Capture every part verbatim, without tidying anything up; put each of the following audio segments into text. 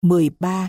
mười ba.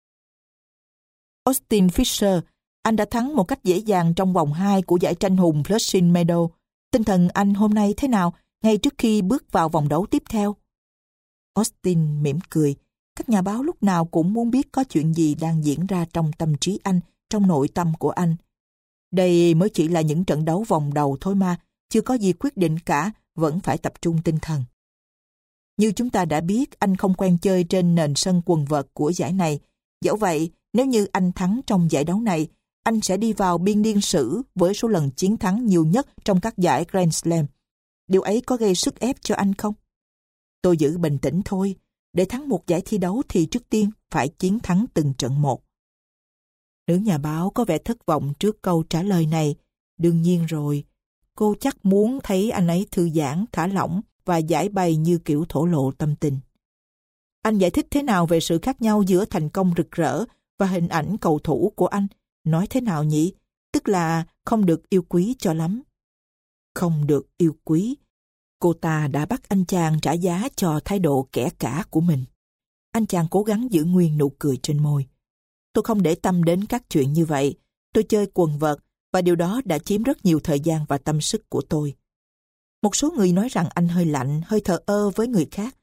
Austin Fisher, anh đã thắng một cách dễ dàng trong vòng hai của giải tranh hùng Flushing Meadow. Tinh thần anh hôm nay thế nào, ngay trước khi bước vào vòng đấu tiếp theo? Austin mỉm cười. Các nhà báo lúc nào cũng muốn biết có chuyện gì đang diễn ra trong tâm trí anh, trong nội tâm của anh. Đây mới chỉ là những trận đấu vòng đầu thôi mà, chưa có gì quyết định cả, vẫn phải tập trung tinh thần. Như chúng ta đã biết, anh không quen chơi trên nền sân quần vợt của giải này. Dẫu vậy, nếu như anh thắng trong giải đấu này, anh sẽ đi vào biên niên sử với số lần chiến thắng nhiều nhất trong các giải Grand Slam. Điều ấy có gây sức ép cho anh không? Tôi giữ bình tĩnh thôi. Để thắng một giải thi đấu thì trước tiên phải chiến thắng từng trận một. Nữ nhà báo có vẻ thất vọng trước câu trả lời này. Đương nhiên rồi, cô chắc muốn thấy anh ấy thư giãn, thả lỏng và giải bày như kiểu thổ lộ tâm tình. Anh giải thích thế nào về sự khác nhau giữa thành công rực rỡ và hình ảnh cầu thủ của anh? Nói thế nào nhỉ? Tức là không được yêu quý cho lắm. Không được yêu quý. Cô ta đã bắt anh chàng trả giá cho thái độ kẻ cả của mình. Anh chàng cố gắng giữ nguyên nụ cười trên môi. Tôi không để tâm đến các chuyện như vậy. Tôi chơi quần vợt và điều đó đã chiếm rất nhiều thời gian và tâm sức của tôi. Một số người nói rằng anh hơi lạnh, hơi thờ ơ với người khác.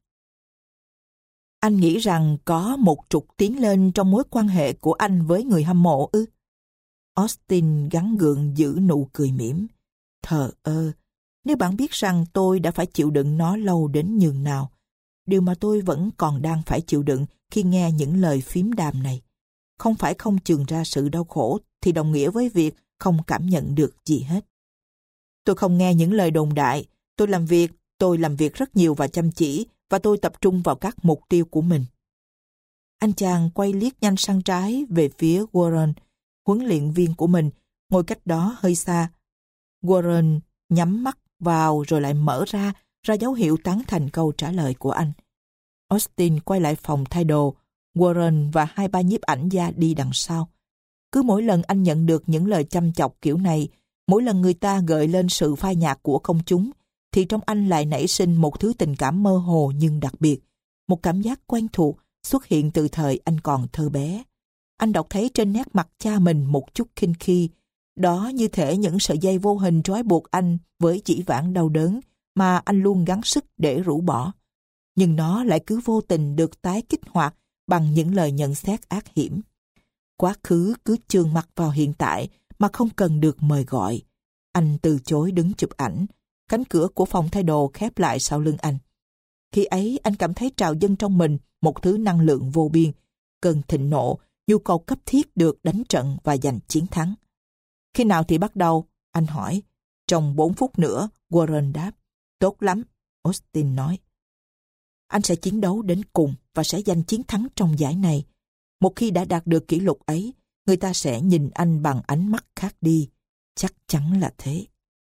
Anh nghĩ rằng có một trục tiến lên trong mối quan hệ của anh với người hâm mộ ư? Austin gắng gượng giữ nụ cười mỉm. Thờ ơ. Nếu bạn biết rằng tôi đã phải chịu đựng nó lâu đến nhường nào, điều mà tôi vẫn còn đang phải chịu đựng khi nghe những lời phím đàm này. Không phải không chường ra sự đau khổ thì đồng nghĩa với việc không cảm nhận được gì hết. Tôi không nghe những lời đồn đại. Tôi làm việc, tôi làm việc rất nhiều và chăm chỉ, và tôi tập trung vào các mục tiêu của mình. Anh chàng quay liếc nhanh sang trái về phía Warren, huấn luyện viên của mình, ngồi cách đó hơi xa. Warren nhắm mắt vào rồi lại mở ra, ra dấu hiệu tán thành câu trả lời của anh. Austin quay lại phòng thay đồ, Warren và hai ba nhiếp ảnh gia đi đằng sau. Cứ mỗi lần anh nhận được những lời chăm chọc kiểu này, mỗi lần người ta gợi lên sự phai nhạt của công chúng, thì trong anh lại nảy sinh một thứ tình cảm mơ hồ nhưng đặc biệt, một cảm giác quen thuộc xuất hiện từ thời anh còn thơ bé. Anh đọc thấy trên nét mặt cha mình một chút khinh khi, đó như thể những sợi dây vô hình trói buộc anh với dĩ vãng đau đớn mà anh luôn gắng sức để rũ bỏ. Nhưng nó lại cứ vô tình được tái kích hoạt bằng những lời nhận xét ác hiểm. Quá khứ cứ chườm mặt vào hiện tại mà không cần được mời gọi. Anh từ chối đứng chụp ảnh. Cánh cửa của phòng thay đồ khép lại sau lưng anh. Khi ấy anh cảm thấy trào dâng trong mình một thứ năng lượng vô biên, cơn thịnh nộ, nhu cầu cấp thiết được đánh trận và giành chiến thắng. Khi nào thì bắt đầu? Anh hỏi. Trong bốn phút nữa, Warren đáp. Tốt lắm, Austin nói. Anh sẽ chiến đấu đến cùng và sẽ giành chiến thắng trong giải này. Một khi đã đạt được kỷ lục ấy, người ta sẽ nhìn anh bằng ánh mắt khác đi. Chắc chắn là thế.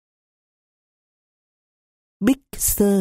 Big Sur.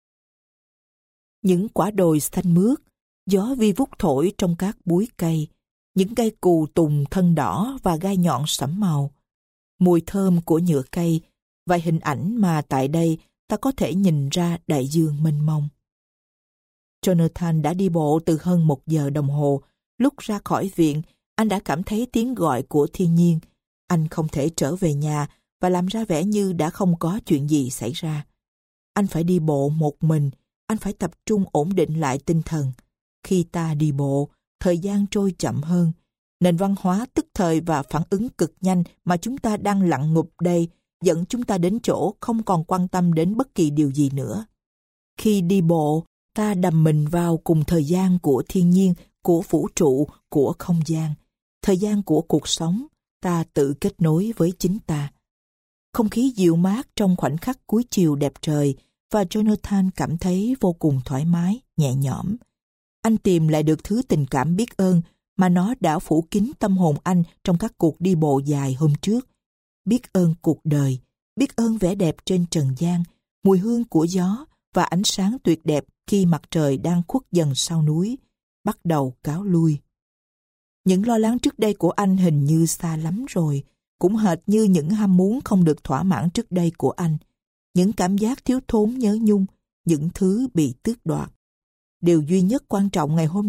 Những quả đồi xanh mướt, gió vi vút thổi trong các búi cây, những cây cù tùng thân đỏ và gai nhọn sẫm màu, mùi thơm của nhựa cây và hình ảnh mà tại đây ta có thể nhìn ra đại dương mênh mông. Jonathan đã đi bộ từ hơn một giờ đồng hồ. Lúc ra khỏi viện, anh đã cảm thấy tiếng gọi của thiên nhiên. Anh không thể trở về nhà và làm ra vẻ như đã không có chuyện gì xảy ra. Anh phải đi bộ một mình, anh phải tập trung ổn định lại tinh thần. Khi ta đi bộ, thời gian trôi chậm hơn. Nền văn hóa tức thời và phản ứng cực nhanh mà chúng ta đang lặn ngụp đây dẫn chúng ta đến chỗ không còn quan tâm đến bất kỳ điều gì nữa. Khi đi bộ, ta đầm mình vào cùng thời gian của thiên nhiên, của vũ trụ, của không gian. Thời gian của cuộc sống, ta tự kết nối với chính ta. Không khí dịu mát trong khoảnh khắc cuối chiều đẹp trời và Jonathan cảm thấy vô cùng thoải mái, nhẹ nhõm. Anh tìm lại được thứ tình cảm biết ơn mà nó đã phủ kín tâm hồn anh trong các cuộc đi bộ dài hôm trước. Biết ơn cuộc đời, biết ơn vẻ đẹp trên trần gian, mùi hương của gió và ánh sáng tuyệt đẹp khi mặt trời đang khuất dần sau núi, bắt đầu cáo lui. Những lo lắng trước đây của anh hình như xa lắm rồi, cũng hệt như những ham muốn không được thỏa mãn trước đây của anh, những cảm giác thiếu thốn nhớ nhung, những thứ bị tước đoạt. Điều duy nhất quan trọng ngày hôm nay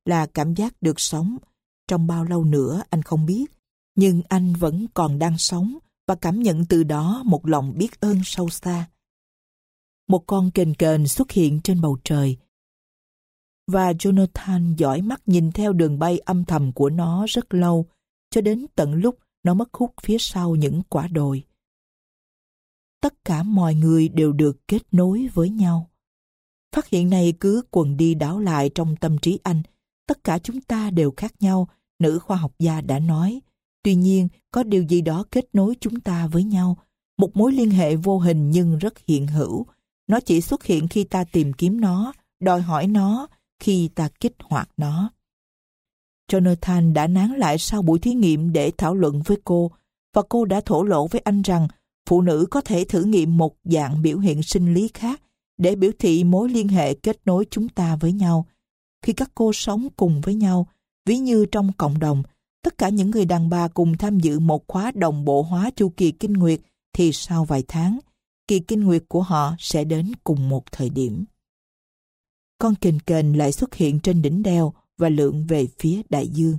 là cảm giác được sống. Trong bao lâu nữa anh không biết, nhưng anh vẫn còn đang sống và cảm nhận từ đó một lòng biết ơn sâu xa. Một con kền kền xuất hiện trên bầu trời, và Jonathan dõi mắt nhìn theo đường bay âm thầm của nó rất lâu, cho đến tận lúc nó mất hút phía sau những quả đồi. Tất cả mọi người đều được kết nối với nhau. Phát hiện này cứ quần đi đảo lại trong tâm trí anh. Tất cả chúng ta đều khác nhau, nữ khoa học gia đã nói. Tuy nhiên, có điều gì đó kết nối chúng ta với nhau. Một mối liên hệ vô hình nhưng rất hiện hữu. Nó chỉ xuất hiện khi ta tìm kiếm nó, đòi hỏi nó, khi ta kích hoạt nó. Jonathan đã nán lại sau buổi thí nghiệm để thảo luận với cô, và cô đã thổ lộ với anh rằng phụ nữ có thể thử nghiệm một dạng biểu hiện sinh lý khác để biểu thị mối liên hệ kết nối chúng ta với nhau. Khi các cô sống cùng với nhau, ví như trong cộng đồng, tất cả những người đàn bà cùng tham dự một khóa đồng bộ hóa chu kỳ kinh nguyệt, thì sau vài tháng, kỳ kinh nguyệt của họ sẽ đến cùng một thời điểm. Con kền kền lại xuất hiện trên đỉnh đèo và lượn về phía đại dương.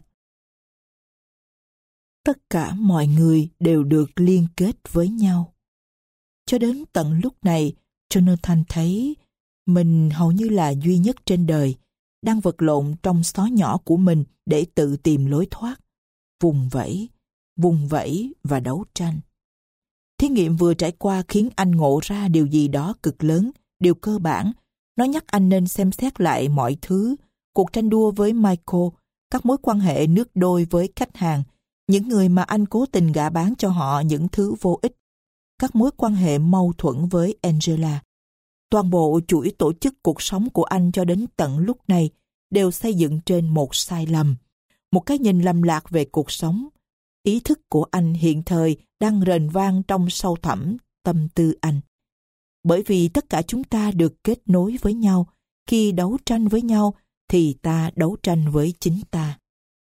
Tất cả mọi người đều được liên kết với nhau. Cho đến tận lúc này, Jonathan thấy mình hầu như là duy nhất trên đời, đang vật lộn trong xó nhỏ của mình để tự tìm lối thoát, vùng vẫy, vùng vẫy và đấu tranh. Thí nghiệm vừa trải qua khiến anh ngộ ra điều gì đó cực lớn, điều cơ bản. Nó nhắc anh nên xem xét lại mọi thứ, cuộc tranh đua với Michael, các mối quan hệ nước đôi với khách hàng, những người mà anh cố tình gạ bán cho họ những thứ vô ích, các mối quan hệ mâu thuẫn với Angela. Toàn bộ chuỗi tổ chức cuộc sống của anh cho đến tận lúc này đều xây dựng trên một sai lầm, một cái nhìn lầm lạc về cuộc sống. Ý thức của anh hiện thời đang rền vang trong sâu thẳm tâm tư anh. Bởi vì tất cả chúng ta được kết nối với nhau, khi đấu tranh với nhau thì ta đấu tranh với chính ta.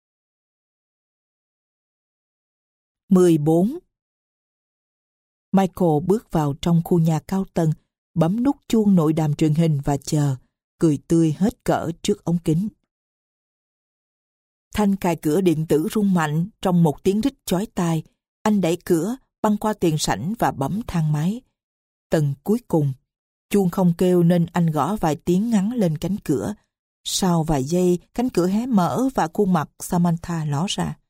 mười bốn. Michael bước vào trong khu nhà cao tầng, bấm nút chuông nội đàm truyền hình và chờ, cười tươi hết cỡ trước ống kính. Thanh cài cửa điện tử rung mạnh trong một tiếng rít chói tai. Anh đẩy cửa, băng qua tiền sảnh và bấm thang máy. Tầng cuối cùng, chuông không kêu nên anh gõ vài tiếng ngắn lên cánh cửa. Sau vài giây, cánh cửa hé mở và khuôn mặt Samantha ló ra.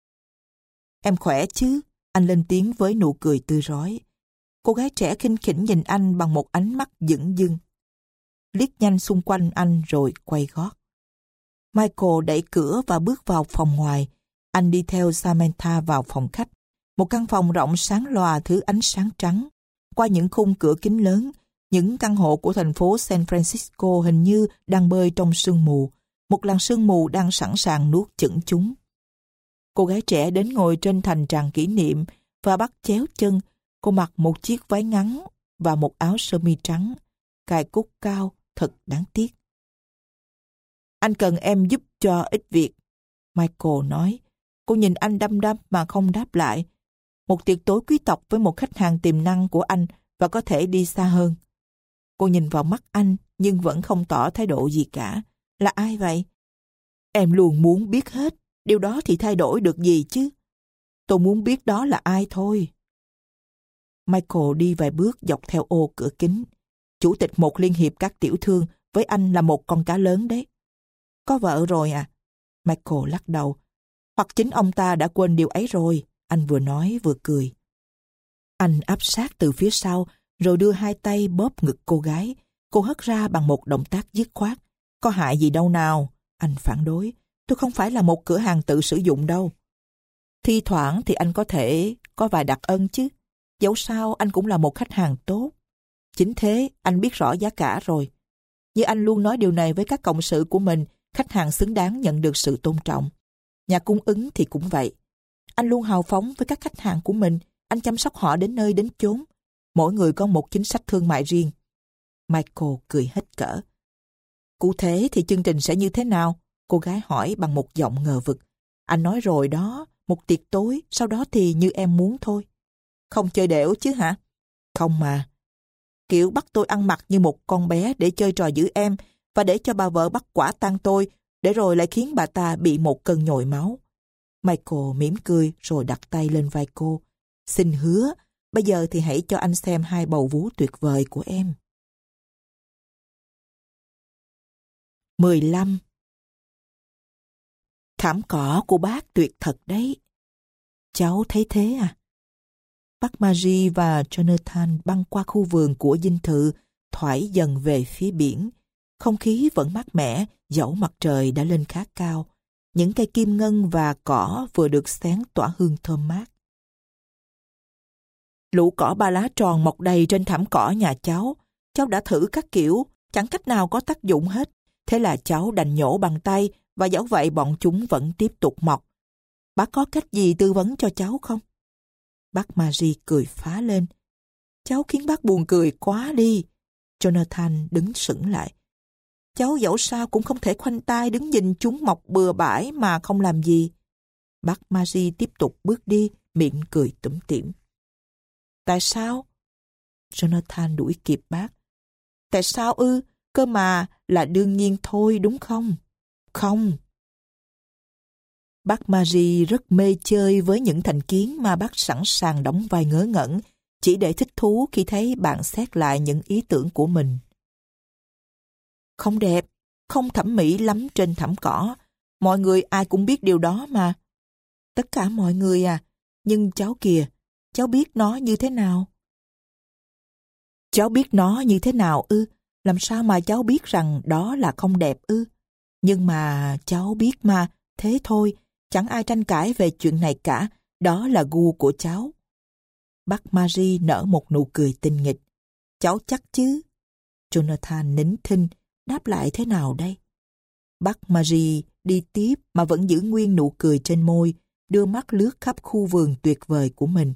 Em khỏe chứ? Anh lên tiếng với nụ cười tươi rói. Cô gái trẻ khinh khỉnh nhìn anh bằng một ánh mắt dửng dưng. Liếc nhanh xung quanh anh rồi quay gót. Michael đẩy cửa và bước vào phòng ngoài. Anh đi theo Samantha vào phòng khách. Một căn phòng rộng sáng lòa thứ ánh sáng trắng. Qua những khung cửa kính lớn, những căn hộ của thành phố San Francisco hình như đang bơi trong sương mù. Một làn sương mù đang sẵn sàng nuốt chửng chúng. Cô gái trẻ đến ngồi trên thành tràng kỷ niệm và bắt chéo chân. Cô mặc một chiếc váy ngắn và một áo sơ mi trắng, cài cúc cao, thật đáng tiếc. Anh cần em giúp cho ít việc, Michael nói. Cô nhìn anh đăm đăm mà không đáp lại. Một tiệc tối quý tộc với một khách hàng tiềm năng của anh và có thể đi xa hơn. Cô nhìn vào mắt anh nhưng vẫn không tỏ thái độ gì cả. Là ai vậy? Em luôn muốn biết hết. Điều đó thì thay đổi được gì chứ? Tôi muốn biết đó là ai thôi. Michael đi vài bước dọc theo ô cửa kính. Chủ tịch một liên hiệp các tiểu thương, với anh là một con cá lớn đấy. Có vợ rồi à? Michael lắc đầu. Hoặc chính ông ta đã quên điều ấy rồi, anh vừa nói vừa cười. Anh áp sát từ phía sau, rồi đưa hai tay bóp ngực cô gái. Cô hất ra bằng một động tác dứt khoát. Có hại gì đâu nào? Anh phản đối. Tôi không phải là một cửa hàng tự sử dụng đâu. Thi thoảng thì anh có thể có vài đặc ân chứ. Dẫu sao anh cũng là một khách hàng tốt. Chính thế, anh biết rõ giá cả rồi. Như anh luôn nói điều này với các cộng sự của mình, khách hàng xứng đáng nhận được sự tôn trọng. Nhà cung ứng thì cũng vậy. Anh luôn hào phóng với các khách hàng của mình. Anh chăm sóc họ đến nơi đến chốn. Mỗi người có một chính sách thương mại riêng. Michael cười hết cỡ. Cụ thể thì chương trình sẽ như thế nào? Cô gái hỏi bằng một giọng ngờ vực. Anh nói rồi đó, một tiệc tối, sau đó thì như em muốn thôi. Không chơi đểu chứ hả? Không mà. Kiểu bắt tôi ăn mặc như một con bé để chơi trò giữ em và để cho bà vợ bắt quả tang tôi, để rồi lại khiến bà ta bị một cơn nhồi máu. Michael mỉm cười rồi đặt tay lên vai cô. Xin hứa, bây giờ thì hãy cho anh xem hai bầu vú tuyệt vời của em. mười lăm. Thảm cỏ của bác tuyệt thật đấy. Cháu thấy thế à? Bác Marie và Jonathan băng qua khu vườn của dinh thự, thoải dần về phía biển. Không khí vẫn mát mẻ, dẫu mặt trời đã lên khá cao. Những cây kim ngân và cỏ vừa được xén tỏa hương thơm mát. Lũ cỏ ba lá tròn mọc đầy trên thảm cỏ nhà cháu. Cháu đã thử các kiểu, chẳng cách nào có tác dụng hết. Thế là cháu đành nhổ bằng tay, và dẫu vậy bọn chúng vẫn tiếp tục mọc. Bác có cách gì tư vấn cho cháu không? Bác Marie cười phá lên. Cháu khiến bác buồn cười quá đi. Jonathan đứng sững lại. Cháu dẫu sao cũng không thể khoanh tay đứng nhìn chúng mọc bừa bãi mà không làm gì. Bác Marie tiếp tục bước đi, miệng cười tủm tỉm. Tại sao? Jonathan đuổi kịp bác. Tại sao ư? Cơ mà là đương nhiên thôi đúng không? Không. Bác Marie rất mê chơi với những thành kiến mà bác sẵn sàng đóng vai ngớ ngẩn, chỉ để thích thú khi thấy bạn xét lại những ý tưởng của mình. Không đẹp, không thẩm mỹ lắm trên thảm cỏ. Mọi người ai cũng biết điều đó mà. Tất cả mọi người à, nhưng cháu kìa, cháu biết nó như thế nào? Cháu biết nó như thế nào ư? Làm sao mà cháu biết rằng đó là không đẹp ư? Nhưng mà cháu biết mà, thế thôi, chẳng ai tranh cãi về chuyện này cả, đó là gu của cháu. Bác Marie nở một nụ cười tinh nghịch. Cháu chắc chứ? Jonathan nín thinh, đáp lại thế nào đây? Bác Marie đi tiếp mà vẫn giữ nguyên nụ cười trên môi, đưa mắt lướt khắp khu vườn tuyệt vời của mình.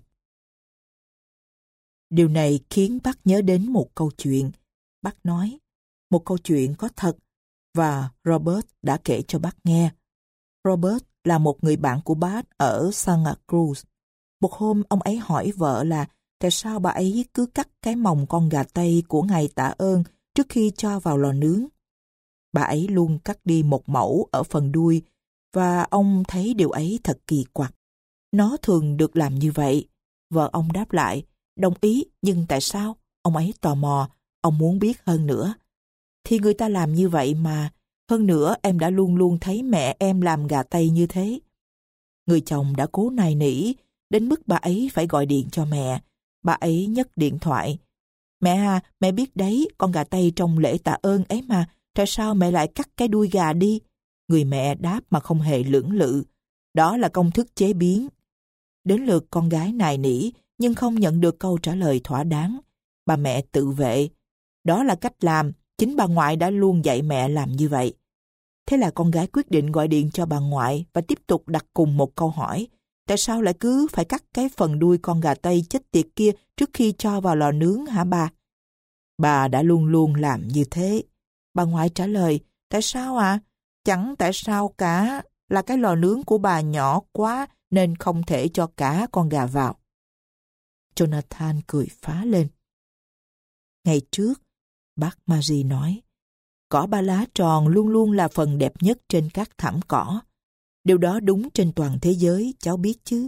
Điều này khiến bác nhớ đến một câu chuyện. Bác nói, một câu chuyện có thật, và Robert đã kể cho bác nghe. Robert là một người bạn của bác ở Santa Cruz. Một hôm ông ấy hỏi vợ là tại sao bà ấy cứ cắt cái mồng con gà Tây của ngày Tạ Ơn trước khi cho vào lò nướng. Bà ấy luôn cắt đi một mẩu ở phần đuôi, và ông thấy điều ấy thật kỳ quặc. Nó thường được làm như vậy. Vợ ông đáp lại, đồng ý, nhưng tại sao? Ông ấy tò mò, ông muốn biết hơn nữa. Thì người ta làm như vậy mà. Hơn nữa em đã luôn luôn thấy mẹ em làm gà Tây như thế. Người chồng đã cố nài nỉ, đến mức bà ấy phải gọi điện cho mẹ. Bà ấy nhấc điện thoại. Mẹ à, mẹ biết đấy, con gà Tây trong lễ Tạ Ơn ấy mà, tại sao mẹ lại cắt cái đuôi gà đi? Người mẹ đáp mà không hề lưỡng lự. Đó là công thức chế biến. Đến lượt con gái nài nỉ, nhưng không nhận được câu trả lời thỏa đáng. Bà mẹ tự vệ. Đó là cách làm, chính bà ngoại đã luôn dạy mẹ làm như vậy. Thế là con gái quyết định gọi điện cho bà ngoại và tiếp tục đặt cùng một câu hỏi. Tại sao lại cứ phải cắt cái phần đuôi con gà Tây chết tiệt kia trước khi cho vào lò nướng hả bà? Bà đã luôn luôn làm như thế. Bà ngoại trả lời, tại sao ạ? À? Chẳng tại sao cả, là cái lò nướng của bà nhỏ quá nên không thể cho cả con gà vào. Jonathan cười phá lên. Ngày trước, bác Marie nói, cỏ ba lá tròn luôn luôn là phần đẹp nhất trên các thảm cỏ. Điều đó đúng trên toàn thế giới, cháu biết chứ.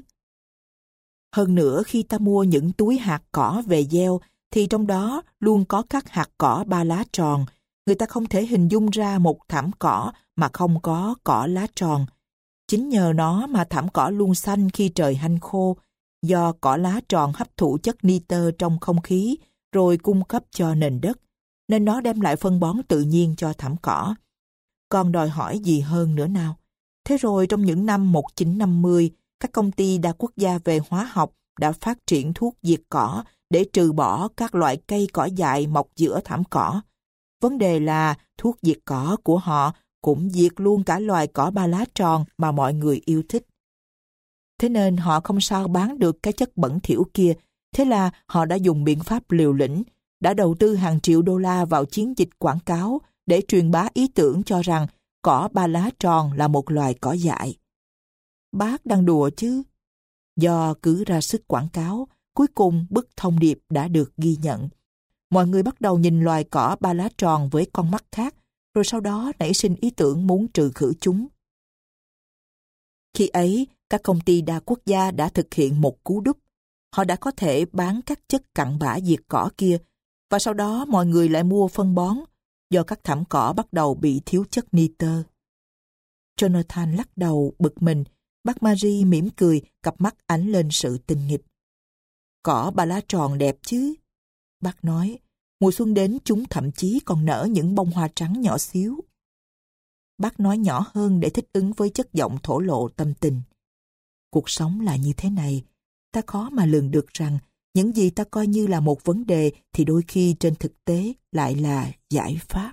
Hơn nữa, khi ta mua những túi hạt cỏ về gieo, thì trong đó luôn có các hạt cỏ ba lá tròn. Người ta không thể hình dung ra một thảm cỏ mà không có cỏ lá tròn. Chính nhờ nó mà thảm cỏ luôn xanh khi trời hanh khô, do cỏ lá tròn hấp thụ chất nitơ trong không khí rồi cung cấp cho nền đất, nên nó đem lại phân bón tự nhiên cho thảm cỏ. Còn đòi hỏi gì hơn nữa nào? Thế rồi trong những năm một nghìn chín trăm năm mươi, các công ty đa quốc gia về hóa học đã phát triển thuốc diệt cỏ để trừ bỏ các loại cây cỏ dại mọc giữa thảm cỏ. Vấn đề là thuốc diệt cỏ của họ cũng diệt luôn cả loài cỏ ba lá tròn mà mọi người yêu thích. Thế nên họ không sao bán được cái chất bẩn thỉu kia. Thế là họ đã dùng biện pháp liều lĩnh, đã đầu tư hàng triệu đô la vào chiến dịch quảng cáo để truyền bá ý tưởng cho rằng cỏ ba lá tròn là một loài cỏ dại. Bác đang đùa chứ? Do cứ ra sức quảng cáo, cuối cùng bức thông điệp đã được ghi nhận. Mọi người bắt đầu nhìn loài cỏ ba lá tròn với con mắt khác, rồi sau đó nảy sinh ý tưởng muốn trừ khử chúng. Khi ấy, các công ty đa quốc gia đã thực hiện một cú đúp. Họ đã có thể bán các chất cặn bã diệt cỏ kia, và sau đó mọi người lại mua phân bón, do các thảm cỏ bắt đầu bị thiếu chất nitơ. Jonathan lắc đầu bực mình, bác Marie mỉm cười, cặp mắt ánh lên sự tinh nghịch. Cỏ ba lá tròn đẹp chứ? Bác nói, mùa xuân đến chúng thậm chí còn nở những bông hoa trắng nhỏ xíu. Bác nói nhỏ hơn để thích ứng với chất giọng thổ lộ tâm tình. Cuộc sống là như thế này, ta khó mà lường được rằng những gì ta coi như là một vấn đề thì đôi khi trên thực tế lại là giải pháp.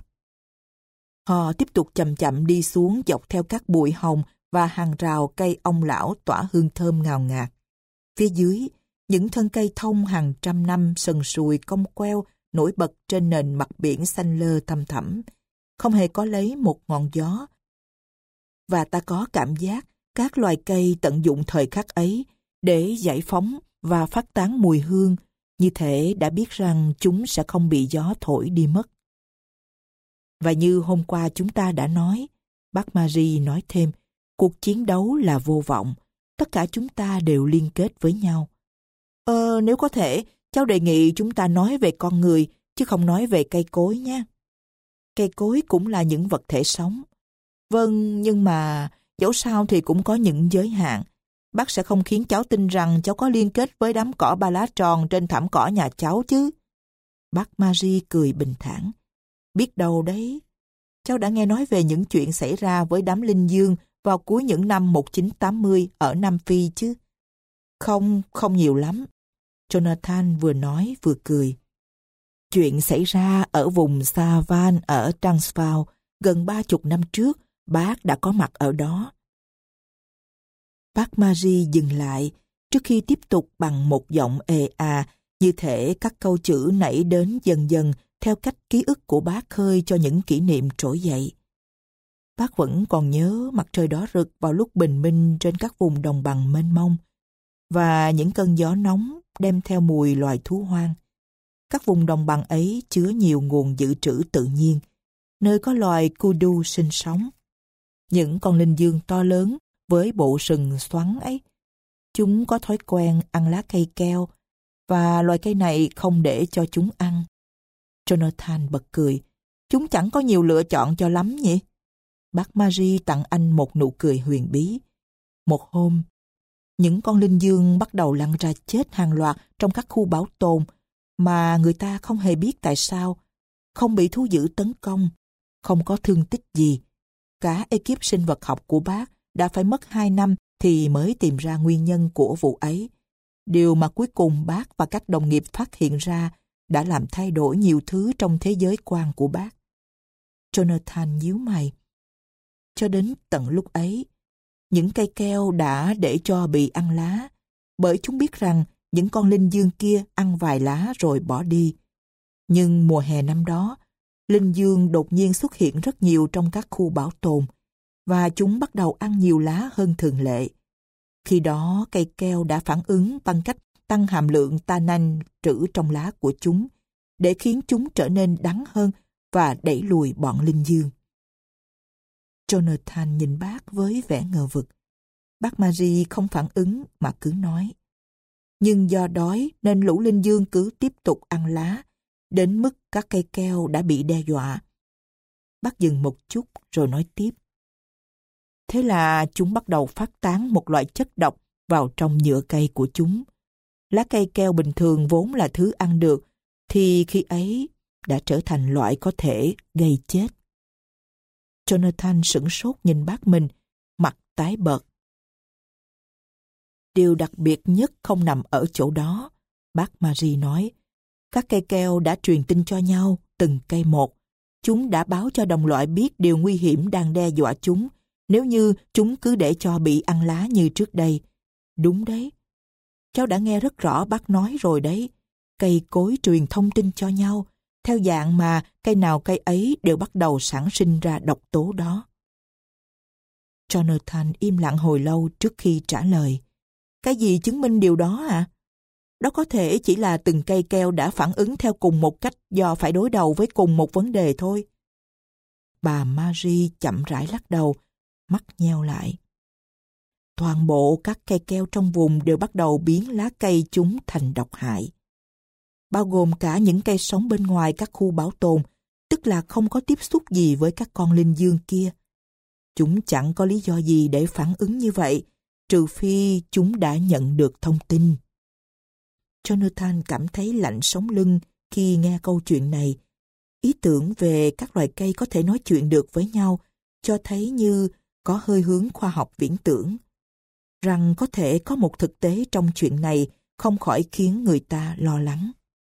Họ tiếp tục chậm chậm đi xuống dọc theo các bụi hồng và hàng rào cây ong lão tỏa hương thơm ngào ngạt. Phía dưới, những thân cây thông hàng trăm năm sần sùi cong queo nổi bật trên nền mặt biển xanh lơ thăm thẳm, không hề có lấy một ngọn gió. Và ta có cảm giác các loài cây tận dụng thời khắc ấy để giải phóng và phát tán mùi hương, như thể đã biết rằng chúng sẽ không bị gió thổi đi mất. Và như hôm qua chúng ta đã nói, bác Marie nói thêm, cuộc chiến đấu là vô vọng, tất cả chúng ta đều liên kết với nhau. Ờ, nếu có thể, cháu đề nghị chúng ta nói về con người, chứ không nói về cây cối nhé. Cây cối cũng là những vật thể sống. Vâng, nhưng mà dẫu sao thì cũng có những giới hạn. Bác sẽ không khiến cháu tin rằng cháu có liên kết với đám cỏ ba lá tròn trên thảm cỏ nhà cháu chứ. Bác Marie cười bình thản. Biết đâu đấy, cháu đã nghe nói về những chuyện xảy ra với đám linh dương vào cuối những năm một nghìn chín trăm tám mươi ở Nam Phi chứ. Không, không nhiều lắm. Jonathan vừa nói vừa cười. Chuyện xảy ra ở vùng Savan ở Transvaal gần ba chục năm trước, bác đã có mặt ở đó. Bác Marie dừng lại trước khi tiếp tục bằng một giọng ề à, như thể các câu chữ nảy đến dần dần theo cách ký ức của bác khơi cho những kỷ niệm trỗi dậy. Bác vẫn còn nhớ mặt trời đỏ rực vào lúc bình minh trên các vùng đồng bằng mênh mông, và những cơn gió nóng đem theo mùi loài thú hoang. Các vùng đồng bằng ấy chứa nhiều nguồn dự trữ tự nhiên, nơi có loài kudu sinh sống. Những con linh dương to lớn với bộ sừng xoắn ấy, chúng có thói quen ăn lá cây keo, và loài cây này không để cho chúng ăn. Jonathan bật cười. Chúng chẳng có nhiều lựa chọn cho lắm nhỉ? Bác Marie tặng anh một nụ cười huyền bí. Một hôm, những con linh dương bắt đầu lăn ra chết hàng loạt trong các khu bảo tồn mà người ta không hề biết tại sao, không bị thú dữ tấn công, không có thương tích gì. Cả ekip sinh vật học của bác đã phải mất hai năm thì mới tìm ra nguyên nhân của vụ ấy. Điều mà cuối cùng bác và các đồng nghiệp phát hiện ra đã làm thay đổi nhiều thứ trong thế giới quan của bác. Jonathan nhíu mày. Cho đến tận lúc ấy, những cây keo đã để cho bị ăn lá, bởi chúng biết rằng những con linh dương kia ăn vài lá rồi bỏ đi. Nhưng mùa hè năm đó, linh dương đột nhiên xuất hiện rất nhiều trong các khu bảo tồn, và chúng bắt đầu ăn nhiều lá hơn thường lệ. Khi đó, cây keo đã phản ứng bằng cách tăng hàm lượng tannin trữ trong lá của chúng, để khiến chúng trở nên đắng hơn và đẩy lùi bọn linh dương. Jonathan nhìn bác với vẻ ngờ vực. Bác Marie không phản ứng mà cứ nói. Nhưng do đói nên lũ linh dương cứ tiếp tục ăn lá, đến mức các cây keo đã bị đe dọa. Bác dừng một chút rồi nói tiếp. Thế là chúng bắt đầu phát tán một loại chất độc vào trong nhựa cây của chúng. Lá cây keo bình thường vốn là thứ ăn được, thì khi ấy đã trở thành loại có thể gây chết. Jonathan sửng sốt nhìn bác mình, mặt tái bợt. Điều đặc biệt nhất không nằm ở chỗ đó, bác Marie nói. Các cây keo đã truyền tin cho nhau, từng cây một. Chúng đã báo cho đồng loại biết điều nguy hiểm đang đe dọa chúng, nếu như chúng cứ để cho bị ăn lá như trước đây. Đúng đấy. Cháu đã nghe rất rõ bác nói rồi đấy. Cây cối truyền thông tin cho nhau, theo dạng mà cây nào cây ấy đều bắt đầu sản sinh ra độc tố đó. Jonathan im lặng hồi lâu trước khi trả lời. Cái gì chứng minh điều đó à? Đó có thể chỉ là từng cây keo đã phản ứng theo cùng một cách do phải đối đầu với cùng một vấn đề thôi. Bà Marie chậm rãi lắc đầu, mắt nheo lại. Toàn bộ các cây keo trong vùng đều bắt đầu biến lá cây chúng thành độc hại. Bao gồm cả những cây sống bên ngoài các khu bảo tồn, tức là không có tiếp xúc gì với các con linh dương kia. Chúng chẳng có lý do gì để phản ứng như vậy, trừ phi chúng đã nhận được thông tin. Jonathan cảm thấy lạnh sống lưng khi nghe câu chuyện này. Ý tưởng về các loài cây có thể nói chuyện được với nhau cho thấy như có hơi hướng khoa học viễn tưởng. Rằng có thể có một thực tế trong chuyện này không khỏi khiến người ta lo lắng.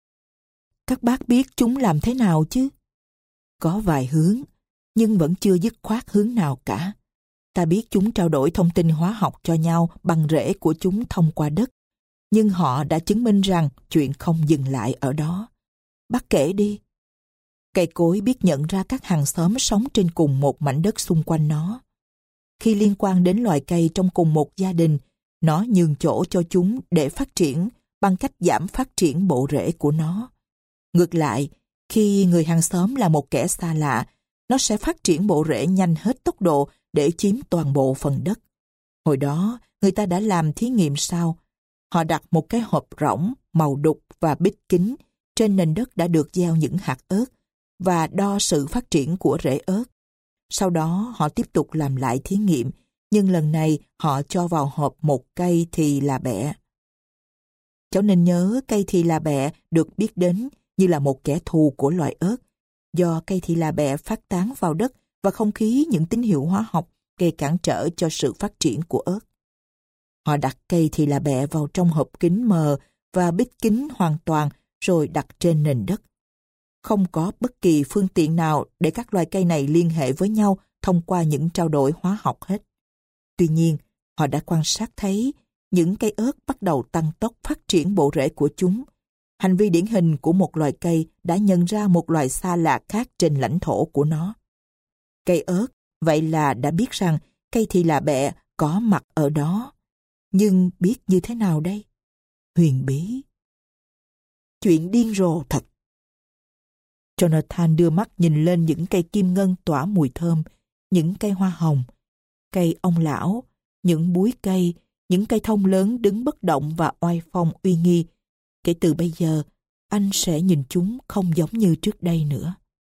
Các bác biết chúng làm thế nào chứ? Có vài hướng, nhưng vẫn chưa dứt khoát hướng nào cả. Ta biết chúng trao đổi thông tin hóa học cho nhau bằng rễ của chúng thông qua đất. Nhưng họ đã chứng minh rằng chuyện không dừng lại ở đó. Bác kể đi. Cây cối biết nhận ra các hàng xóm sống trên cùng một mảnh đất xung quanh nó. Khi liên quan đến loài cây trong cùng một gia đình, nó nhường chỗ cho chúng để phát triển bằng cách giảm phát triển bộ rễ của nó. Ngược lại, khi người hàng xóm là một kẻ xa lạ, nó sẽ phát triển bộ rễ nhanh hết tốc độ để chiếm toàn bộ phần đất. Hồi đó, người ta đã làm thí nghiệm sau. Họ đặt một cái hộp rỗng màu đục và bít kín trên nền đất đã được gieo những hạt ớt và đo sự phát triển của rễ ớt. Sau đó họ tiếp tục làm lại thí nghiệm, nhưng lần này họ cho vào hộp một cây thì là bẹ. Cháu nên nhớ cây thì là bẹ được biết đến như là một kẻ thù của loài ớt, do cây thì là bẹ phát tán vào đất và không khí những tín hiệu hóa học gây cản trở cho sự phát triển của ớt. Họ đặt cây thì là bẹ vào trong hộp kính mờ và bít kín hoàn toàn rồi đặt trên nền đất. Không có bất kỳ phương tiện nào để các loài cây này liên hệ với nhau thông qua những trao đổi hóa học hết. Tuy nhiên, họ đã quan sát thấy những cây ớt bắt đầu tăng tốc phát triển bộ rễ của chúng. Hành vi điển hình của một loài cây đã nhận ra một loài xa lạ khác trên lãnh thổ của nó. Cây ớt, vậy là đã biết rằng cây thì là bẹ có mặt ở đó. Nhưng biết như thế nào đây? Huyền bí. Chuyện điên rồ thật. Jonathan đưa mắt nhìn lên những cây kim ngân tỏa mùi thơm, những cây hoa hồng, cây ông lão, những búi cây, những cây thông lớn đứng bất động và oai phong uy nghi. Kể từ bây giờ, anh sẽ nhìn chúng không giống như trước đây nữa.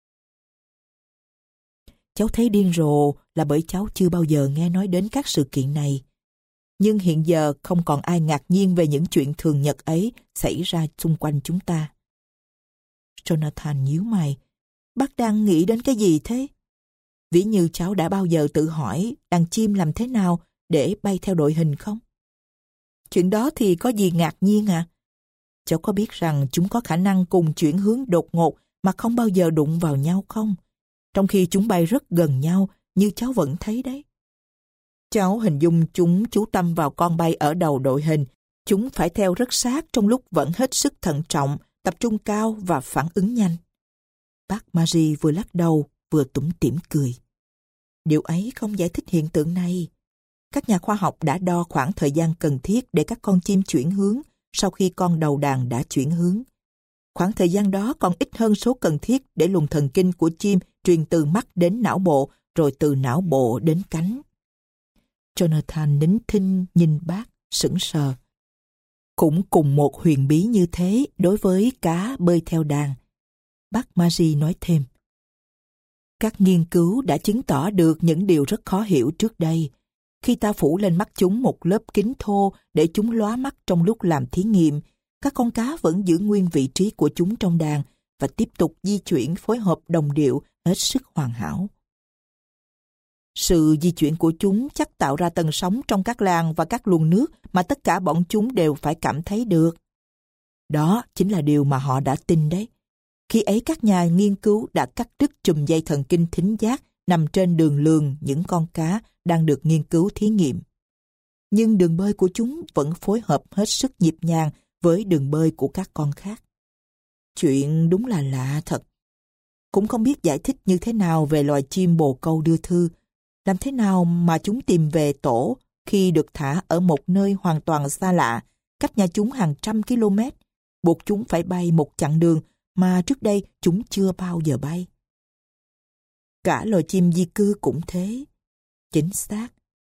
Cháu thấy điên rồ là bởi cháu chưa bao giờ nghe nói đến các sự kiện này. Nhưng hiện giờ không còn ai ngạc nhiên về những chuyện thường nhật ấy xảy ra xung quanh chúng ta. Jonathan nhíu mày. Bác đang nghĩ đến cái gì thế? Ví như cháu đã bao giờ tự hỏi đàn chim làm thế nào để bay theo đội hình không? Chuyện đó thì có gì ngạc nhiên à? Cháu có biết rằng chúng có khả năng cùng chuyển hướng đột ngột mà không bao giờ đụng vào nhau không? Trong khi chúng bay rất gần nhau như cháu vẫn thấy đấy. Cháu hình dung chúng chú tâm vào con bay ở đầu đội hình. Chúng phải theo rất sát trong lúc vẫn hết sức thận trọng, tập trung cao và phản ứng nhanh. Bác Marie vừa lắc đầu, vừa tủm tỉm cười. Điều ấy không giải thích hiện tượng này. Các nhà khoa học đã đo khoảng thời gian cần thiết để các con chim chuyển hướng sau khi con đầu đàn đã chuyển hướng. Khoảng thời gian đó còn ít hơn số cần thiết để luồng thần kinh của chim truyền từ mắt đến não bộ, rồi từ não bộ đến cánh. Jonathan nín thinh nhìn bác, sững sờ. Cũng cùng một huyền bí như thế đối với cá bơi theo đàn. Bác Marie nói thêm. Các nghiên cứu đã chứng tỏ được những điều rất khó hiểu trước đây. Khi ta phủ lên mắt chúng một lớp kính thô để chúng lóa mắt trong lúc làm thí nghiệm, các con cá vẫn giữ nguyên vị trí của chúng trong đàn và tiếp tục di chuyển phối hợp đồng điệu hết sức hoàn hảo. Sự di chuyển của chúng chắc tạo ra tần sóng trong các làn và các luồng nước mà tất cả bọn chúng đều phải cảm thấy được. Đó chính là điều mà họ đã tin đấy. Khi ấy các nhà nghiên cứu đã cắt đứt chùm dây thần kinh thính giác nằm trên đường lường những con cá đang được nghiên cứu thí nghiệm. Nhưng đường bơi của chúng vẫn phối hợp hết sức nhịp nhàng với đường bơi của các con khác. Chuyện đúng là lạ thật. Cũng không biết giải thích như thế nào về loài chim bồ câu đưa thư. Làm thế nào mà chúng tìm về tổ khi được thả ở một nơi hoàn toàn xa lạ, cách nhà chúng hàng trăm km, buộc chúng phải bay một chặng đường mà trước đây chúng chưa bao giờ bay. Cả loài chim di cư cũng thế. Chính xác.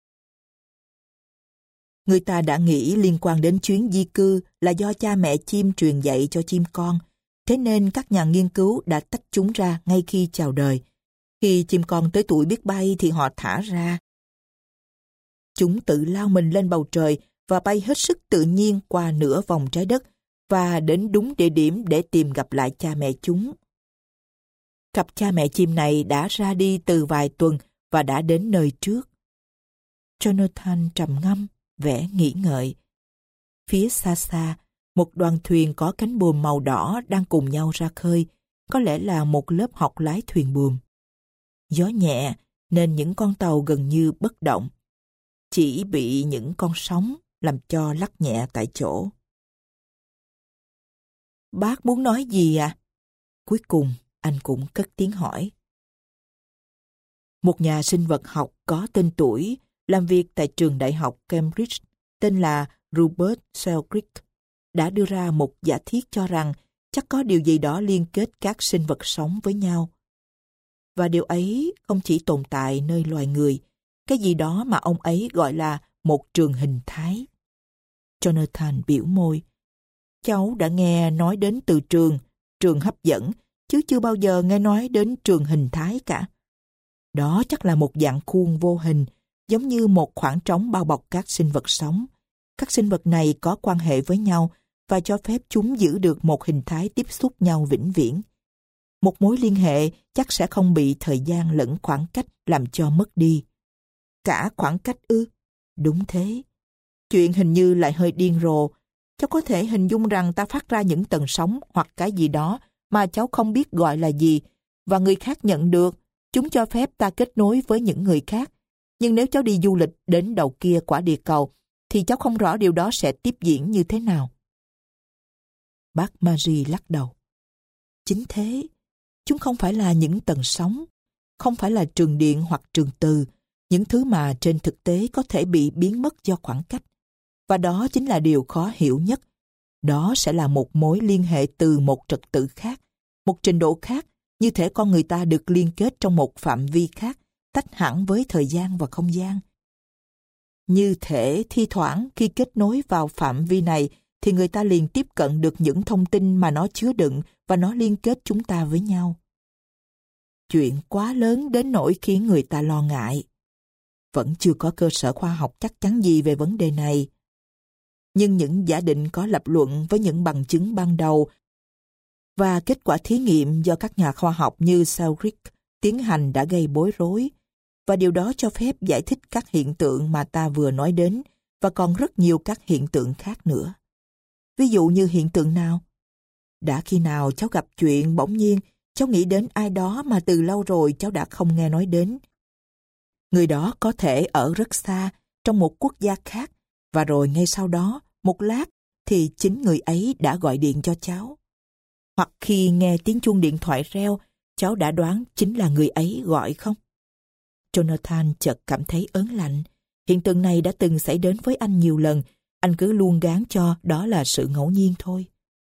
Người ta đã nghĩ liên quan đến chuyến di cư là do cha mẹ chim truyền dạy cho chim con. Thế nên các nhà nghiên cứu đã tách chúng ra ngay khi chào đời. Khi chim con tới tuổi biết bay thì họ thả ra. Chúng tự lao mình lên bầu trời và bay hết sức tự nhiên qua nửa vòng trái đất và đến đúng địa điểm để tìm gặp lại cha mẹ chúng. Cặp cha mẹ chim này đã ra đi từ vài tuần và đã đến nơi trước. Jonathan trầm ngâm, vẻ nghĩ ngợi. Phía xa xa, một đoàn thuyền có cánh buồm màu đỏ đang cùng nhau ra khơi, có lẽ là một lớp học lái thuyền buồm. Gió nhẹ nên những con tàu gần như bất động, chỉ bị những con sóng làm cho lắc nhẹ tại chỗ. Bác muốn nói gì à? Cuối cùng, anh cũng cất tiếng hỏi. Một nhà sinh vật học có tên tuổi, làm việc tại trường đại học Cambridge, tên là Rupert Sheldrake, đã đưa ra một giả thiết cho rằng chắc có điều gì đó liên kết các sinh vật sống với nhau. Và điều ấy không chỉ tồn tại nơi loài người, cái gì đó mà ông ấy gọi là một trường hình thái. Jonathan biểu môi. Cháu đã nghe nói đến từ trường, trường hấp dẫn, chứ chưa bao giờ nghe nói đến trường hình thái cả. Đó chắc là một dạng khuôn vô hình, giống như một khoảng trống bao bọc các sinh vật sống. Các sinh vật này có quan hệ với nhau và cho phép chúng giữ được một hình thái tiếp xúc nhau vĩnh viễn. Một mối liên hệ chắc sẽ không bị thời gian lẫn khoảng cách làm cho mất đi. Cả khoảng cách ư? Đúng thế. Chuyện hình như lại hơi điên rồ. Cháu có thể hình dung rằng ta phát ra những tần sóng hoặc cái gì đó mà cháu không biết gọi là gì, và người khác nhận được. Chúng cho phép ta kết nối với những người khác. Nhưng nếu cháu đi du lịch đến đầu kia quả địa cầu, thì cháu không rõ điều đó sẽ tiếp diễn như thế nào. Bác Marie lắc đầu. Chính thế, chúng không phải là những tần sóng, không phải là trường điện hoặc trường từ, những thứ mà trên thực tế có thể bị biến mất do khoảng cách. Và đó chính là điều khó hiểu nhất. Đó sẽ là một mối liên hệ từ một trật tự khác, một trình độ khác, như thể con người ta được liên kết trong một phạm vi khác, tách hẳn với thời gian và không gian. Như thể thi thoảng khi kết nối vào phạm vi này thì người ta liền tiếp cận được những thông tin mà nó chứa đựng và nó liên kết chúng ta với nhau. Chuyện quá lớn đến nỗi khiến người ta lo ngại. Vẫn chưa có cơ sở khoa học chắc chắn gì về vấn đề này. Nhưng những giả định có lập luận với những bằng chứng ban đầu và kết quả thí nghiệm do các nhà khoa học như Sheldrake tiến hành đã gây bối rối, và điều đó cho phép giải thích các hiện tượng mà ta vừa nói đến và còn rất nhiều các hiện tượng khác nữa. Ví dụ như hiện tượng nào? Đã khi nào cháu gặp chuyện bỗng nhiên cháu nghĩ đến ai đó mà từ lâu rồi cháu đã không nghe nói đến. Người đó có thể ở rất xa, trong một quốc gia khác, và rồi ngay sau đó, một lát, thì chính người ấy đã gọi điện cho cháu. Hoặc khi nghe tiếng chuông điện thoại reo, cháu đã đoán chính là người ấy gọi không? Jonathan chợt cảm thấy ớn lạnh. Hiện tượng này đã từng xảy đến với anh nhiều lần, anh cứ luôn gán cho đó là sự ngẫu nhiên thôi.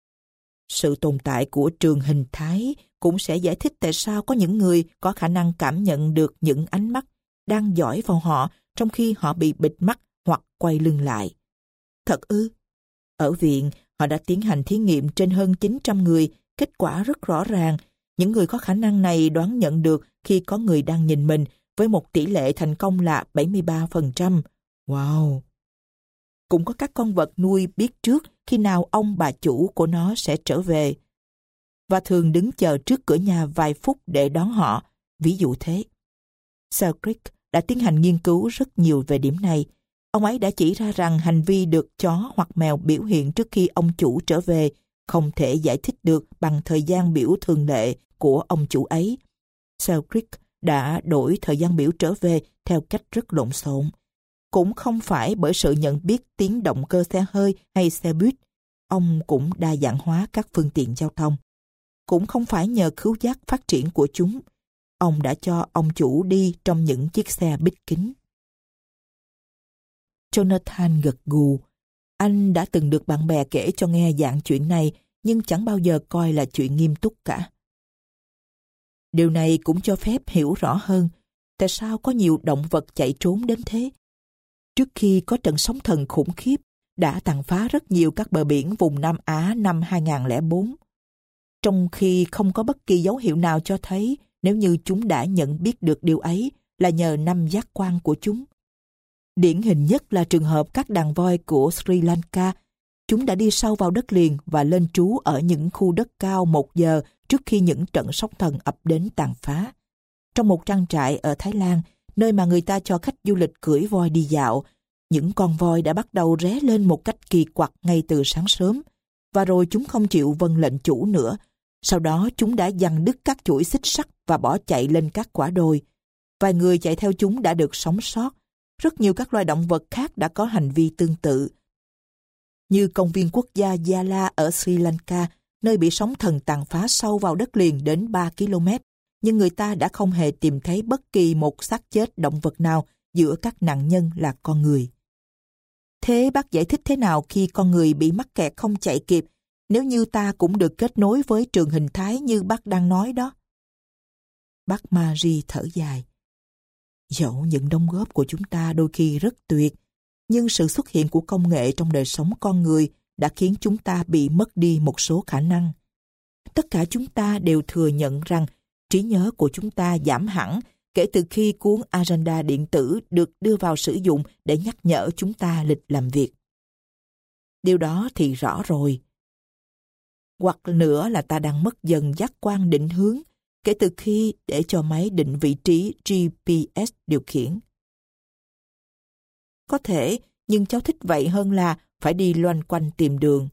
Sự tồn tại của trường hình thái cũng sẽ giải thích tại sao có những người có khả năng cảm nhận được những ánh mắt đang dõi vào họ trong khi họ bị bịt mắt hoặc quay lưng lại. Thật ư? Ở viện, họ đã tiến hành thí nghiệm trên hơn chín trăm người, kết quả rất rõ ràng. Những người có khả năng này đoán nhận được khi có người đang nhìn mình với một tỷ lệ thành công là bảy mươi ba phần trăm. Wow! Cũng có các con vật nuôi biết trước khi nào ông bà chủ của nó sẽ trở về, và thường đứng chờ trước cửa nhà vài phút để đón họ, ví dụ thế. Sheldrake đã tiến hành nghiên cứu rất nhiều về điểm này. Ông ấy đã chỉ ra rằng hành vi được chó hoặc mèo biểu hiện trước khi ông chủ trở về không thể giải thích được bằng thời gian biểu thường lệ của ông chủ ấy. Sheldrake đã đổi thời gian biểu trở về theo cách rất lộn xộn. Cũng không phải bởi sự nhận biết tiếng động cơ xe hơi hay xe buýt. Ông cũng đa dạng hóa các phương tiện giao thông. Cũng không phải nhờ khứu giác phát triển của chúng. Ông đã cho ông chủ đi trong những chiếc xe bít kính. Jonathan gật gù. Anh đã từng được bạn bè kể cho nghe dạng chuyện này, nhưng chẳng bao giờ coi là chuyện nghiêm túc cả. Điều này cũng cho phép hiểu rõ hơn tại sao có nhiều động vật chạy trốn đến thế. Trước khi có trận sóng thần khủng khiếp đã tàn phá rất nhiều các bờ biển vùng Nam Á năm hai nghìn không trăm lẻ bốn, trong khi không có bất kỳ dấu hiệu nào cho thấy nếu như chúng đã nhận biết được điều ấy là nhờ năm giác quan của chúng. Điển hình nhất là trường hợp các đàn voi của Sri Lanka. Chúng đã đi sâu vào đất liền và lên trú ở những khu đất cao một giờ trước khi những trận sóng thần ập đến tàn phá. Trong một trang trại ở Thái Lan, nơi mà người ta cho khách du lịch cưỡi voi đi dạo, những con voi đã bắt đầu ré lên một cách kỳ quặc ngay từ sáng sớm, và rồi chúng không chịu vâng lệnh chủ nữa. Sau đó chúng đã giằng đứt các chuỗi xích sắt và bỏ chạy lên các quả đồi. Vài người chạy theo chúng đã được sống sót. Rất nhiều các loài động vật khác đã có hành vi tương tự. Như công viên quốc gia Yala ở Sri Lanka, nơi bị sóng thần tàn phá sâu vào đất liền đến ba ki lô mét, nhưng người ta đã không hề tìm thấy bất kỳ một xác chết động vật nào giữa các nạn nhân là con người. Thế bác giải thích thế nào khi con người bị mắc kẹt không chạy kịp, nếu như ta cũng được kết nối với trường hình thái như bác đang nói đó? Bác Marie thở dài. Dẫu những đóng góp của chúng ta đôi khi rất tuyệt, nhưng sự xuất hiện của công nghệ trong đời sống con người đã khiến chúng ta bị mất đi một số khả năng. Tất cả chúng ta đều thừa nhận rằng trí nhớ của chúng ta giảm hẳn kể từ khi cuốn agenda điện tử được đưa vào sử dụng để nhắc nhở chúng ta lịch làm việc. Điều đó thì rõ rồi. Hoặc nữa là ta đang mất dần giác quan định hướng kể từ khi để cho máy định vị trí G P S điều khiển. Có thể, nhưng cháu thích vậy hơn là phải đi loanh quanh tìm đường.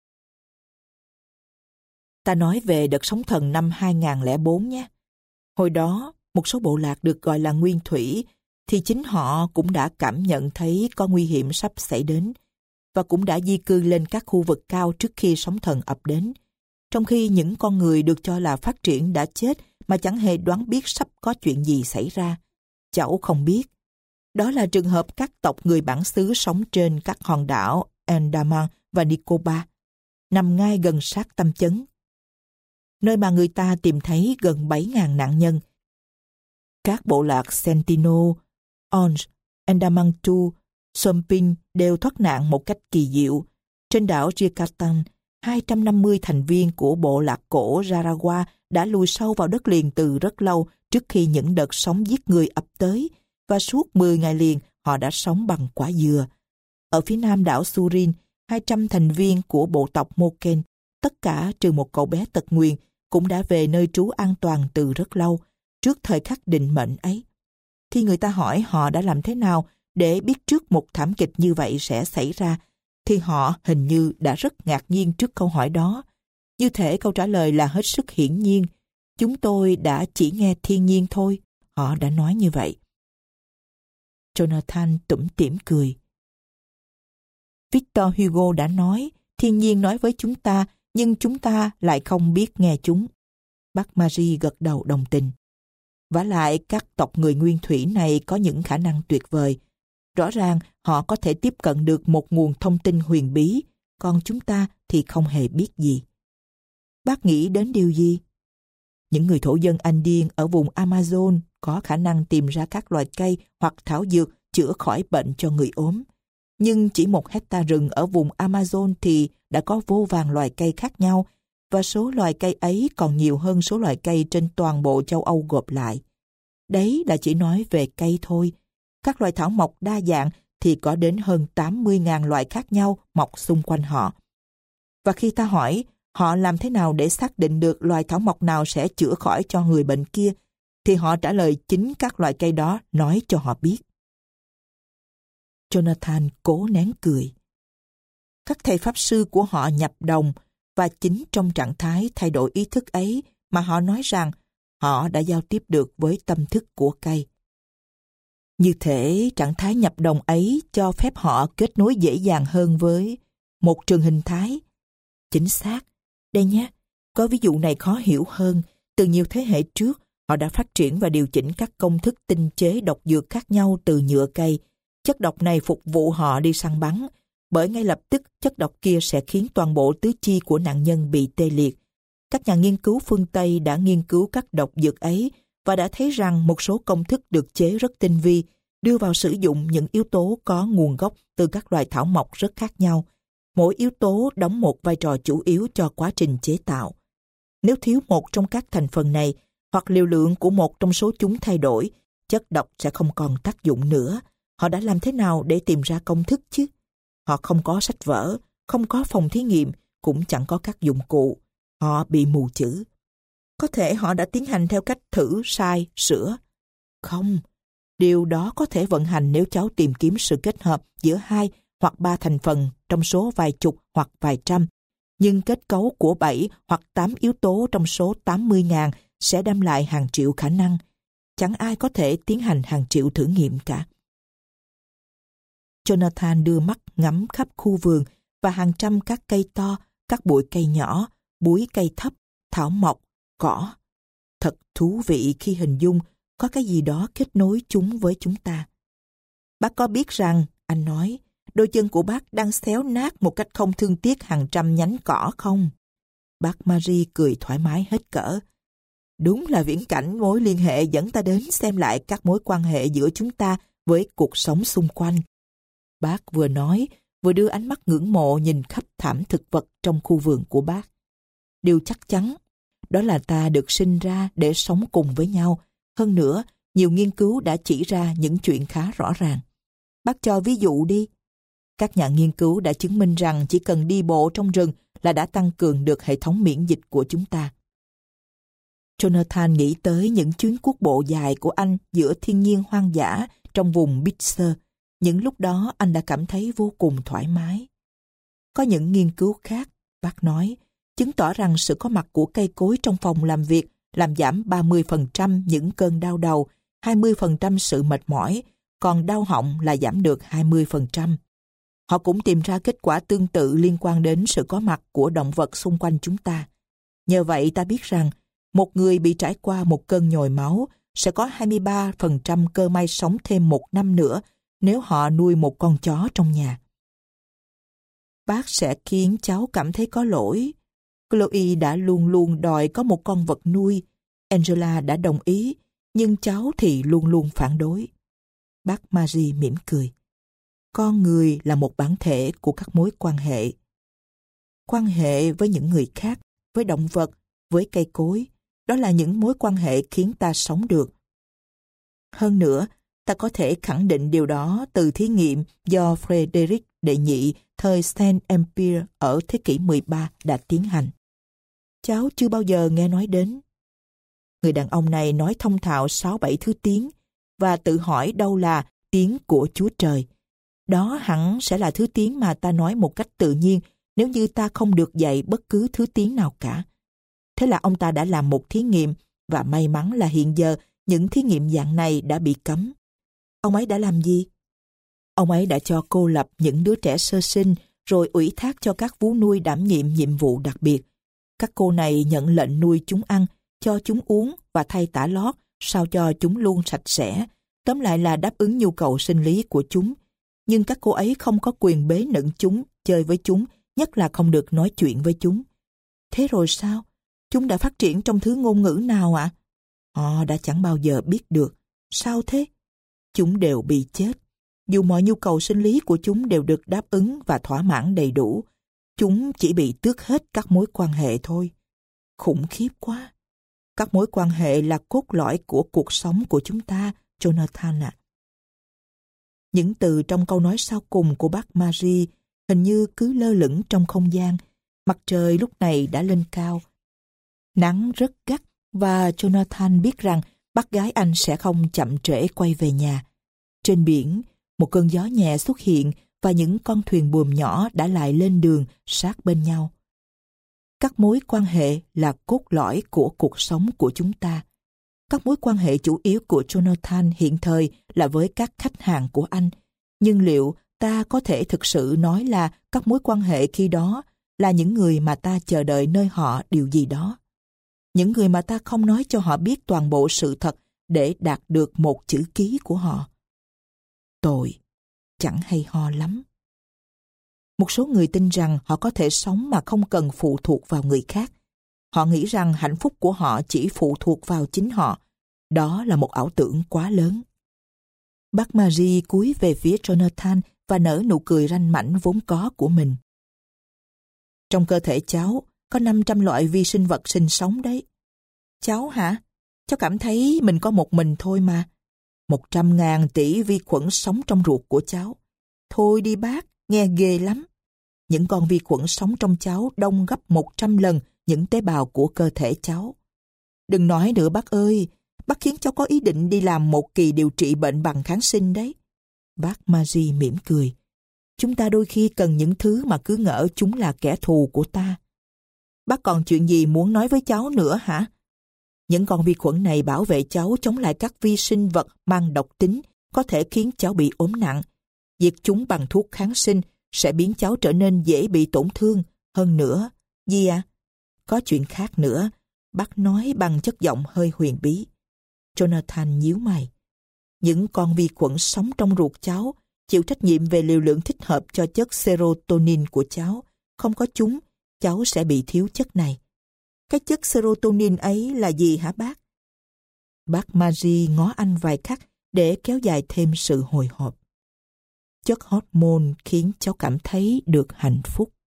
Ta nói về đợt sóng thần năm hai nghìn không trăm lẻ bốn nhé. Hồi đó, một số bộ lạc được gọi là nguyên thủy, thì chính họ cũng đã cảm nhận thấy có nguy hiểm sắp xảy đến, và cũng đã di cư lên các khu vực cao trước khi sóng thần ập đến. Trong khi những con người được cho là phát triển đã chết mà chẳng hề đoán biết sắp có chuyện gì xảy ra. Cháu không biết. Đó là trường hợp các tộc người bản xứ sống trên các hòn đảo Andaman và Nicobar, nằm ngay gần sát tâm chấn, nơi mà người ta tìm thấy gần bảy nghìn nạn nhân. Các bộ lạc Sentinel, Onge, Andaman hai, Somping đều thoát nạn một cách kỳ diệu. Trên đảo Yucatan, hai trăm năm mươi thành viên của bộ lạc cổ Jarawa đã lùi sâu vào đất liền từ rất lâu trước khi những đợt sóng giết người ập tới, và suốt mười ngày liền họ đã sống bằng quả dừa. Ở phía nam đảo Surin, hai trăm thành viên của bộ tộc Moken, tất cả trừ một cậu bé tật nguyền, cũng đã về nơi trú an toàn từ rất lâu, trước thời khắc định mệnh ấy. Khi người ta hỏi họ đã làm thế nào để biết trước một thảm kịch như vậy sẽ xảy ra, thì họ hình như đã rất ngạc nhiên trước câu hỏi đó. Như thể câu trả lời là hết sức hiển nhiên. Chúng tôi đã chỉ nghe thiên nhiên thôi, họ đã nói như vậy. Jonathan tủm tỉm cười. Victor Hugo đã nói, thiên nhiên nói với chúng ta, nhưng chúng ta lại không biết nghe chúng. Bác Marie gật đầu đồng tình. Vả lại các tộc người nguyên thủy này có những khả năng tuyệt vời. Rõ ràng họ có thể tiếp cận được một nguồn thông tin huyền bí, còn chúng ta thì không hề biết gì. Bác nghĩ đến điều gì? Những người thổ dân Anh Điên ở vùng Amazon có khả năng tìm ra các loài cây hoặc thảo dược chữa khỏi bệnh cho người ốm. Nhưng chỉ một hecta rừng ở vùng Amazon thì đã có vô vàn loài cây khác nhau, và số loài cây ấy còn nhiều hơn số loài cây trên toàn bộ châu Âu gộp lại. Đấy là chỉ nói về cây thôi. Các loài thảo mộc đa dạng thì có đến hơn tám mươi nghìn loại khác nhau mọc xung quanh họ. Và khi ta hỏi họ làm thế nào để xác định được loài thảo mộc nào sẽ chữa khỏi cho người bệnh kia, thì họ trả lời chính các loài cây đó nói cho họ biết. Jonathan cố nén cười. Các thầy pháp sư của họ nhập đồng, và chính trong trạng thái thay đổi ý thức ấy mà họ nói rằng họ đã giao tiếp được với tâm thức của cây. Như thể trạng thái nhập đồng ấy cho phép họ kết nối dễ dàng hơn với một trường hình thái. Chính xác. Đây nhé, có ví dụ này khó hiểu hơn. Từ nhiều thế hệ trước, họ đã phát triển và điều chỉnh các công thức tinh chế độc dược khác nhau từ nhựa cây. Chất độc này phục vụ họ đi săn bắn, bởi ngay lập tức chất độc kia sẽ khiến toàn bộ tứ chi của nạn nhân bị tê liệt. Các nhà nghiên cứu phương Tây đã nghiên cứu các độc dược ấy và đã thấy rằng một số công thức được chế rất tinh vi, đưa vào sử dụng những yếu tố có nguồn gốc từ các loài thảo mộc rất khác nhau. Mỗi yếu tố đóng một vai trò chủ yếu cho quá trình chế tạo. Nếu thiếu một trong các thành phần này, hoặc liều lượng của một trong số chúng thay đổi, chất độc sẽ không còn tác dụng nữa. Họ đã làm thế nào để tìm ra công thức chứ? Họ không có sách vở, không có phòng thí nghiệm, cũng chẳng có các dụng cụ. Họ bị mù chữ. Có thể họ đã tiến hành theo cách thử, sai, sửa. Không, điều đó có thể vận hành nếu cháu tìm kiếm sự kết hợp giữa hai hoặc ba thành phần trong số vài chục hoặc vài trăm. Nhưng kết cấu của bảy hoặc tám yếu tố trong số tám mươi ngàn sẽ đem lại hàng triệu khả năng. Chẳng ai có thể tiến hành hàng triệu thử nghiệm cả. Jonathan đưa mắt ngắm khắp khu vườn và hàng trăm các cây to, các bụi cây nhỏ, búi cây thấp, thảo mộc, cỏ. Thật thú vị khi hình dung có cái gì đó kết nối chúng với chúng ta. Bác có biết rằng, anh nói, đôi chân của bác đang xéo nát một cách không thương tiếc hàng trăm nhánh cỏ không? Bác Marie cười thoải mái hết cỡ. Đúng là viễn cảnh mối liên hệ dẫn ta đến xem lại các mối quan hệ giữa chúng ta với cuộc sống xung quanh. Bác vừa nói, vừa đưa ánh mắt ngưỡng mộ nhìn khắp thảm thực vật trong khu vườn của bác. Điều chắc chắn, đó là ta được sinh ra để sống cùng với nhau. Hơn nữa, nhiều nghiên cứu đã chỉ ra những chuyện khá rõ ràng. Bác cho ví dụ đi. Các nhà nghiên cứu đã chứng minh rằng chỉ cần đi bộ trong rừng là đã tăng cường được hệ thống miễn dịch của chúng ta. Jonathan nghĩ tới những chuyến cuốc bộ dài của anh giữa thiên nhiên hoang dã trong vùng Bitzer. Những lúc đó anh đã cảm thấy vô cùng thoải mái. Có những nghiên cứu khác, bác nói, chứng tỏ rằng sự có mặt của cây cối trong phòng làm việc làm giảm ba mươi phần trăm những cơn đau đầu, hai mươi phần trăm sự mệt mỏi, còn đau họng là giảm được hai mươi phần trăm. Họ cũng tìm ra kết quả tương tự liên quan đến sự có mặt của động vật xung quanh chúng ta. Nhờ vậy ta biết rằng, một người bị trải qua một cơn nhồi máu sẽ có hai mươi ba phần trăm cơ may sống thêm một năm nữa nếu họ nuôi một con chó trong nhà. Bác sẽ khiến cháu cảm thấy có lỗi. Chloe đã luôn luôn đòi có một con vật nuôi. Angela đã đồng ý, nhưng cháu thì luôn luôn phản đối. Bác Marie mỉm cười. Con người là một bản thể của các mối quan hệ. Quan hệ với những người khác, với động vật, với cây cối, đó là những mối quan hệ khiến ta sống được. Hơn nữa, ta có thể khẳng định điều đó từ thí nghiệm do Frederick đệ nhị thời Saint-Empire ở thế kỷ mười ba đã tiến hành. Cháu chưa bao giờ nghe nói đến. Người đàn ông này nói thông thạo sáu bảy thứ tiếng và tự hỏi đâu là tiếng của Chúa Trời. Đó hẳn sẽ là thứ tiếng mà ta nói một cách tự nhiên nếu như ta không được dạy bất cứ thứ tiếng nào cả. Thế là ông ta đã làm một thí nghiệm và may mắn là hiện giờ những thí nghiệm dạng này đã bị cấm. Ông ấy đã làm gì? Ông ấy đã cho cô lập những đứa trẻ sơ sinh rồi ủy thác cho các vú nuôi đảm nhiệm nhiệm vụ đặc biệt. Các cô này nhận lệnh nuôi chúng ăn, cho chúng uống và thay tã lót sao cho chúng luôn sạch sẽ, tóm lại là đáp ứng nhu cầu sinh lý của chúng. Nhưng các cô ấy không có quyền bế nựng chúng, chơi với chúng, nhất là không được nói chuyện với chúng. Thế rồi sao? Chúng đã phát triển trong thứ ngôn ngữ nào ạ? À? Họ đã chẳng bao giờ biết được. Sao thế? Chúng đều bị chết. Dù mọi nhu cầu sinh lý của chúng đều được đáp ứng và thỏa mãn đầy đủ, chúng chỉ bị tước hết các mối quan hệ thôi. Khủng khiếp quá. Các mối quan hệ là cốt lõi của cuộc sống của chúng ta, Jonathan ạ. À. Những từ trong câu nói sau cùng của bác Marie hình như cứ lơ lửng trong không gian. Mặt trời lúc này đã lên cao. Nắng rất gắt và Jonathan biết rằng bác gái anh sẽ không chậm trễ quay về nhà. Trên biển, một cơn gió nhẹ xuất hiện và những con thuyền buồm nhỏ đã lại lên đường sát bên nhau. Các mối quan hệ là cốt lõi của cuộc sống của chúng ta. Các mối quan hệ chủ yếu của Jonathan hiện thời là với các khách hàng của anh. Nhưng liệu ta có thể thực sự nói là các mối quan hệ khi đó là những người mà ta chờ đợi nơi họ điều gì đó? Những người mà ta không nói cho họ biết toàn bộ sự thật để đạt được một chữ ký của họ. Tội, chẳng hay ho lắm. Một số người tin rằng họ có thể sống mà không cần phụ thuộc vào người khác. Họ nghĩ rằng hạnh phúc của họ chỉ phụ thuộc vào chính họ. Đó là một ảo tưởng quá lớn. Bác Marie cúi về phía Jonathan và nở nụ cười ranh mãnh vốn có của mình. Trong cơ thể cháu có năm trăm loại vi sinh vật sinh sống đấy. Cháu hả? Cháu cảm thấy mình có một mình thôi mà. Một trăm ngàn tỷ vi khuẩn sống trong ruột của cháu. Thôi đi bác, nghe ghê lắm. Những con vi khuẩn sống trong cháu đông gấp một trăm lần những tế bào của cơ thể cháu. Đừng nói nữa bác ơi, bác khiến cháu có ý định đi làm một kỳ điều trị bệnh bằng kháng sinh đấy. Bác Marie mỉm cười. Chúng ta đôi khi cần những thứ mà cứ ngỡ chúng là kẻ thù của ta. Bác còn chuyện gì muốn nói với cháu nữa hả? Những con vi khuẩn này bảo vệ cháu chống lại các vi sinh vật mang độc tính có thể khiến cháu bị ốm nặng. Diệt chúng bằng thuốc kháng sinh sẽ biến cháu trở nên dễ bị tổn thương. Hơn nữa, gì à? Có chuyện khác nữa, bác nói bằng chất giọng hơi huyền bí. Jonathan nhíu mày. Những con vi khuẩn sống trong ruột cháu chịu trách nhiệm về liều lượng thích hợp cho chất serotonin của cháu. Không có chúng, cháu sẽ bị thiếu chất này. Cái chất serotonin ấy là gì hả bác? Bác Marie ngó anh vài khắc để kéo dài thêm sự hồi hộp. Chất hormone khiến cháu cảm thấy được hạnh phúc.